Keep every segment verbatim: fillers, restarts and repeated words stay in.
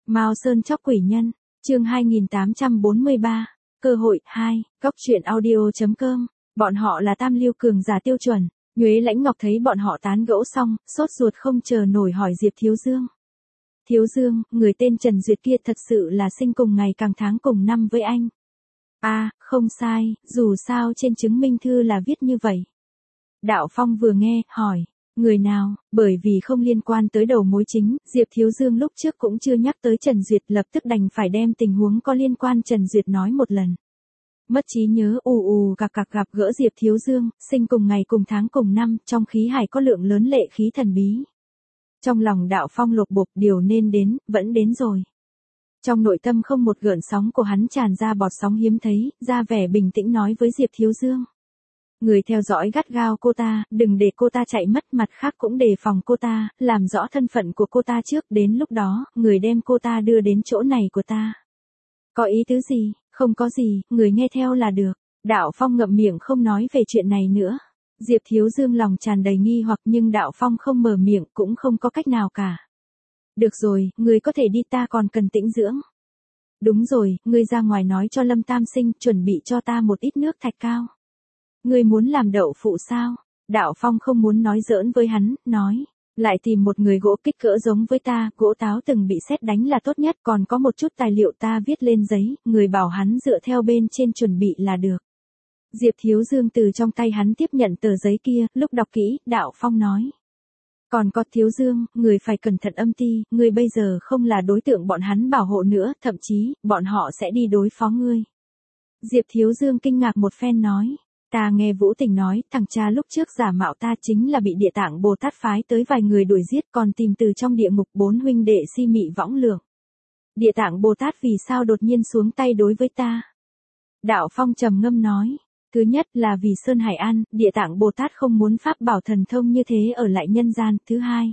Mao Sơn chóc quỷ nhân, chương hai nghìn tám trăm bốn mươi ba, cơ hội hai, góc truyện audio chấm com, bọn họ là tam lưu cường giả tiêu chuẩn. Nhuế Lãnh Ngọc thấy bọn họ tán gẫu xong, sốt ruột không chờ nổi hỏi Diệp Thiếu Dương. Thiếu Dương, người tên Trần Duyệt kia thật sự là sinh cùng ngày càng tháng cùng năm với anh. À, không sai, dù sao trên chứng minh thư là viết như vậy. Đạo Phong vừa nghe, hỏi, người nào, bởi vì không liên quan tới đầu mối chính, Diệp Thiếu Dương lúc trước cũng chưa nhắc tới Trần Duyệt, lập tức đành phải đem tình huống có liên quan Trần Duyệt nói một lần. Mất trí nhớ ù ù cạc cạc gặp gỡ Diệp Thiếu Dương, sinh cùng ngày cùng tháng cùng năm, trong khí hải có lượng lớn lệ khí thần bí. Trong lòng Đạo Phong lột bột, điều nên đến, vẫn đến rồi. Trong nội tâm không một gợn sóng của hắn tràn ra bọt sóng hiếm thấy, ra vẻ bình tĩnh nói với Diệp Thiếu Dương. Người theo dõi gắt gao cô ta, đừng để cô ta chạy mất, mặt khác cũng đề phòng cô ta, làm rõ thân phận của cô ta trước, đến lúc đó, người đem cô ta đưa đến chỗ này của ta. Có ý tứ gì? Không có gì, người nghe theo là được. Đạo Phong ngậm miệng không nói về chuyện này nữa. Diệp Thiếu Dương lòng tràn đầy nghi hoặc nhưng Đạo Phong không mở miệng cũng không có cách nào cả. Được rồi, người có thể đi, ta còn cần tĩnh dưỡng. Đúng rồi, người ra ngoài nói cho Lâm Tam Sinh chuẩn bị cho ta một ít nước thạch cao. Người muốn làm đậu phụ sao? Đạo Phong không muốn nói giỡn với hắn, nói. Lại tìm một người gỗ kích cỡ giống với ta, gỗ táo từng bị sét đánh là tốt nhất, còn có một chút tài liệu ta viết lên giấy, người bảo hắn dựa theo bên trên chuẩn bị là được. Diệp Thiếu Dương từ trong tay hắn tiếp nhận tờ giấy kia, lúc đọc kỹ, Đạo Phong nói. Còn có Thiếu Dương, người phải cẩn thận âm ti, người bây giờ không là đối tượng bọn hắn bảo hộ nữa, thậm chí, bọn họ sẽ đi đối phó ngươi. Diệp Thiếu Dương kinh ngạc một phen nói. Ta nghe Vũ Tình nói, thằng cha lúc trước giả mạo ta chính là bị Địa Tạng Bồ Tát phái tới vài người đuổi giết, còn tìm từ trong địa ngục bốn huynh đệ si mị võng lượng. Địa Tạng Bồ Tát vì sao đột nhiên xuống tay đối với ta? Đạo Phong trầm ngâm nói. Thứ nhất là vì Sơn Hải An, Địa Tạng Bồ Tát không muốn pháp bảo thần thông như thế ở lại nhân gian. Thứ hai,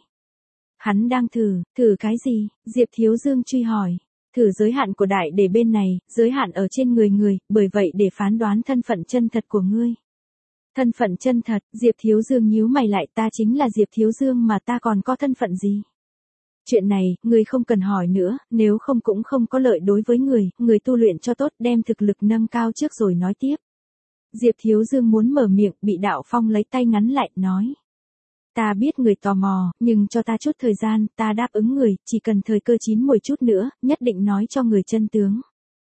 hắn đang thử, thử cái gì? Diệp Thiếu Dương truy hỏi. Thử giới hạn của đại để bên này, giới hạn ở trên người người, bởi vậy để phán đoán thân phận chân thật của ngươi. Thân phận chân thật, Diệp Thiếu Dương nhíu mày lại, ta chính là Diệp Thiếu Dương mà ta còn có thân phận gì? Chuyện này, ngươi không cần hỏi nữa, nếu không cũng không có lợi đối với người, người tu luyện cho tốt, đem thực lực nâng cao trước rồi nói tiếp. Diệp Thiếu Dương muốn mở miệng, bị Đạo Phong lấy tay ngắn lại, nói. Ta biết người tò mò, nhưng cho ta chút thời gian, ta đáp ứng người, chỉ cần thời cơ chín muồi chút nữa, nhất định nói cho người chân tướng.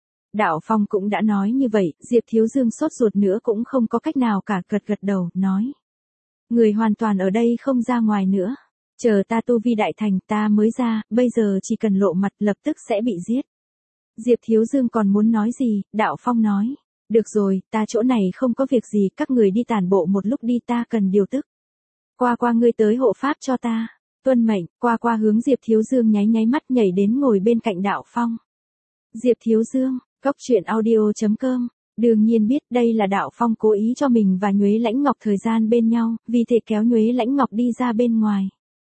Đạo Phong cũng đã nói như vậy, Diệp Thiếu Dương sốt ruột nữa cũng không có cách nào cả, gật gật đầu, nói. Người hoàn toàn ở đây không ra ngoài nữa. Chờ ta tu vi đại thành ta mới ra, bây giờ chỉ cần lộ mặt lập tức sẽ bị giết. Diệp Thiếu Dương còn muốn nói gì, Đạo Phong nói. Được rồi, ta chỗ này không có việc gì, các người đi tản bộ một lúc đi, ta cần điều tức. Qua qua ngươi tới hộ pháp cho ta. Tuân mệnh, qua qua hướng Diệp Thiếu Dương nháy nháy mắt nhảy đến ngồi bên cạnh Đạo Phong. Diệp Thiếu Dương, góc truyện audio chấm com, đương nhiên biết đây là Đạo Phong cố ý cho mình và Nhuế Lãnh Ngọc thời gian bên nhau, vì thế kéo Nhuế Lãnh Ngọc đi ra bên ngoài.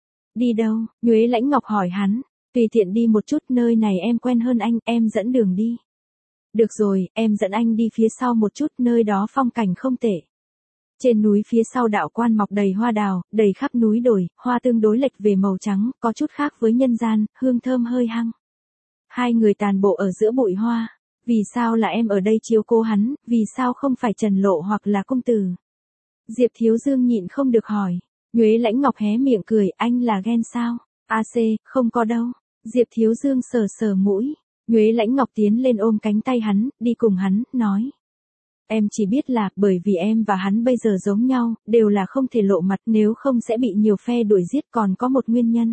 Đi đâu? Nhuế Lãnh Ngọc hỏi hắn. Tùy tiện đi một chút, nơi này em quen hơn anh, em dẫn đường đi. Được rồi, em dẫn anh đi phía sau một chút, nơi đó phong cảnh không tệ. Trên núi phía sau đạo quan mọc đầy hoa đào, đầy khắp núi đồi, hoa tương đối lệch về màu trắng, có chút khác với nhân gian, hương thơm hơi hăng. Hai người tàn bộ ở giữa bụi hoa. Vì sao là em ở đây chiếu cố hắn, vì sao không phải Trần Lộ hoặc là công tử? Diệp Thiếu Dương nhịn không được hỏi. Nhuế Lãnh Ngọc hé miệng cười, anh là ghen sao? A C, không có đâu. Diệp Thiếu Dương sờ sờ mũi. Nhuế Lãnh Ngọc tiến lên ôm cánh tay hắn, đi cùng hắn, nói. Em chỉ biết là, bởi vì em và hắn bây giờ giống nhau, đều là không thể lộ mặt, nếu không sẽ bị nhiều phe đuổi giết, còn có một nguyên nhân.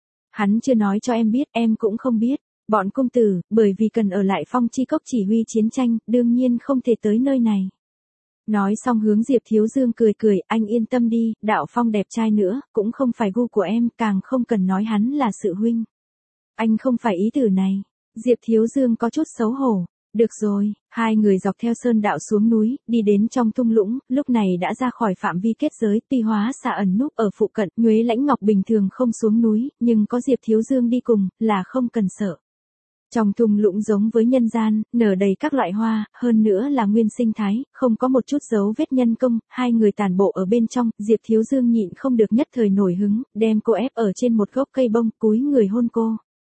Hắn chưa nói cho em biết, em cũng không biết. Bọn công tử, bởi vì cần ở lại Phong Chi Cốc chỉ huy chiến tranh, đương nhiên không thể tới nơi này. Nói xong hướng Diệp Thiếu Dương cười cười, anh yên tâm đi, Đạo Phong đẹp trai nữa, cũng không phải gu của em, càng không cần nói hắn là sự huynh. Anh không phải ý tử này. Diệp Thiếu Dương có chút xấu hổ. Được rồi, hai người dọc theo sơn đạo xuống núi, đi đến trong thung lũng, lúc này đã ra khỏi phạm vi kết giới, tuy hóa xà ẩn núp ở phụ cận, Nhuế Lãnh Ngọc bình thường không xuống núi, nhưng có Diệp Thiếu Dương đi cùng, là không cần sợ. Trong thung lũng giống với nhân gian, nở đầy các loại hoa, hơn nữa là nguyên sinh thái, không có một chút dấu vết nhân công, hai người tản bộ ở bên trong, Diệp Thiếu Dương nhịn không được nhất thời nổi hứng, đem cô ép ở trên một gốc cây bông, cúi người hôn cô.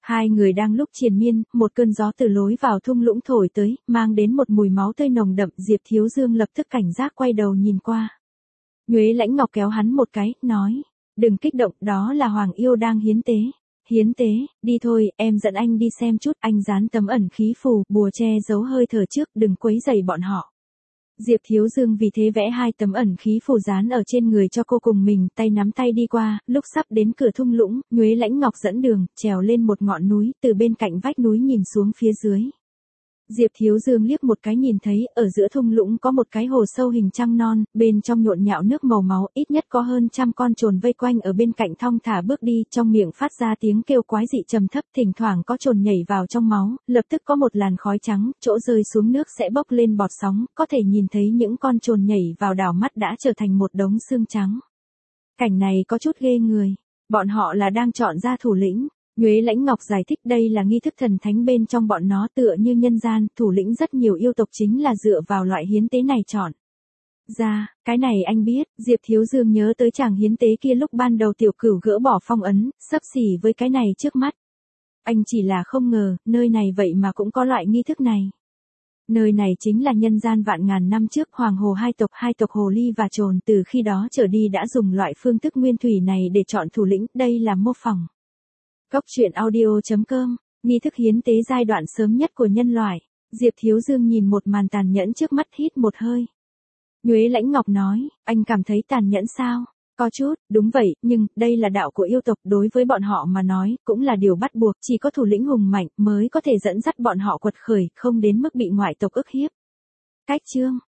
Hai người đang lúc triền miên, một cơn gió từ lối vào thung lũng thổi tới, mang đến một mùi máu tươi nồng đậm. Diệp Thiếu Dương lập tức cảnh giác quay đầu nhìn qua. Nhuế Lãnh Ngọc kéo hắn một cái, nói, đừng kích động, đó là Hoàng Yêu đang hiến tế. Hiến tế, đi thôi, em dẫn anh đi xem chút. Anh dán tấm ẩn khí phù, bùa che giấu hơi thở trước, đừng quấy rầy bọn họ. Diệp Thiếu Dương vì thế vẽ hai tấm ẩn khí phù dán ở trên người cho cô cùng mình, tay nắm tay đi qua. Lúc sắp đến cửa thung lũng, Nhuế Lãnh Ngọc dẫn đường, trèo lên một ngọn núi, từ bên cạnh vách núi nhìn xuống phía dưới. Diệp Thiếu Dương liếc một cái nhìn thấy, ở giữa thung lũng có một cái hồ sâu hình trăng non, bên trong nhộn nhạo nước màu máu, ít nhất có hơn trăm con trồn vây quanh ở bên cạnh thong thả bước đi, trong miệng phát ra tiếng kêu quái dị trầm thấp, thỉnh thoảng có trồn nhảy vào trong máu, lập tức có một làn khói trắng, chỗ rơi xuống nước sẽ bốc lên bọt sóng, có thể nhìn thấy những con trồn nhảy vào đảo mắt đã trở thành một đống xương trắng. Cảnh này có chút ghê người, bọn họ là đang chọn ra thủ lĩnh. Nhuế Lãnh Ngọc giải thích đây là nghi thức thần thánh bên trong bọn nó tựa như nhân gian, thủ lĩnh rất nhiều yêu tộc chính là dựa vào loại hiến tế này chọn. Ra, cái này anh biết, Diệp Thiếu Dương nhớ tới chàng hiến tế kia lúc ban đầu tiểu cửu gỡ bỏ phong ấn, xấp xỉ với cái này trước mắt. Anh chỉ là không ngờ, nơi này vậy mà cũng có loại nghi thức này. Nơi này chính là nhân gian vạn ngàn năm trước, Hoàng Hồ hai tộc, hai tộc Hồ Ly và Trồn từ khi đó trở đi đã dùng loại phương thức nguyên thủy này để chọn thủ lĩnh, đây là mô phỏng. Góc truyện audio chấm com, nghi thức hiến tế giai đoạn sớm nhất của nhân loại. Diệp Thiếu Dương nhìn một màn tàn nhẫn trước mắt hít một hơi. Nhuế Lãnh Ngọc nói, anh cảm thấy tàn nhẫn sao? Có chút, đúng vậy, nhưng, đây là đạo của yêu tộc, đối với bọn họ mà nói, cũng là điều bắt buộc, chỉ có thủ lĩnh hùng mạnh mới có thể dẫn dắt bọn họ quật khởi, không đến mức bị ngoại tộc ức hiếp. Cách chương